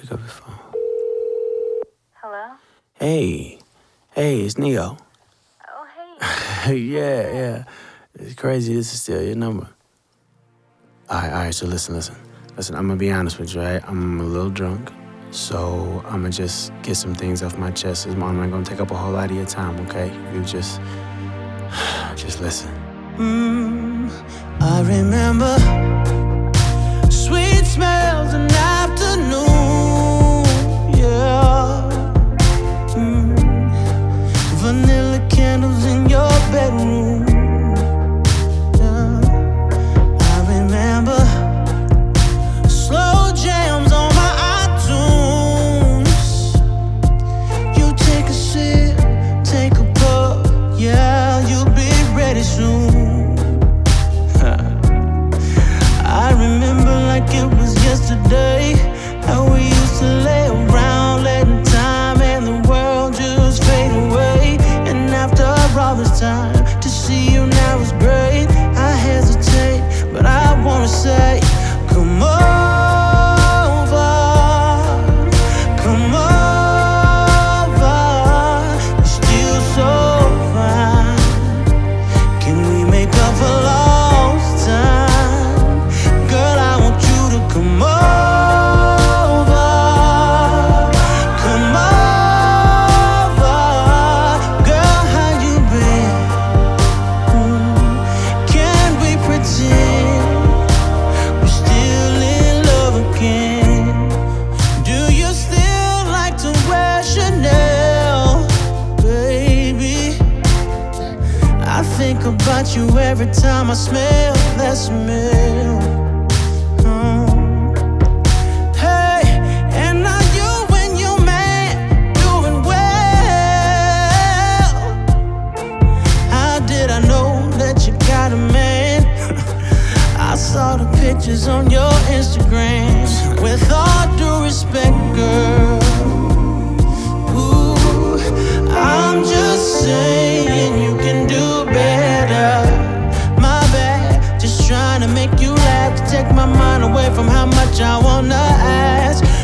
Pick up your phone. Hello? Hey, it's Neo. Oh, hey. yeah. It's crazy. This is still your number. All right. So listen. I'm gonna be honest with you, right? I'm a little drunk, so I'm gonna just get some things off my chest. I'm not gonna take up a whole lot of your time, okay? You just listen. I remember sweet smells in the afternoon, yeah. Vanilla candles in your bedroom, yeah. I remember slow jams on my iTunes. You take a sip, take a puff, yeah, you'll be ready soon. I remember like it was yesterday, how we used to lay around, letting time and the world just fade away. And after all this time, to see you now is great. I hesitate, but I wanna say, come over, you're still so fine. Can we make up for lost time? Girl, I want you to come over. Girl, how you been? Can we pretend we're still in love again? Do you still like to wear Chanel, baby? I think about you every time I smell that smell. Hey, and are you and your man doing well? How did I know that you got a man? I saw the pictures on your Instagram. With all due respect, girl, ooh, I'm just saying you can do better. My bad, just trying to make you laugh, to take my mind away from how much I wanna ask.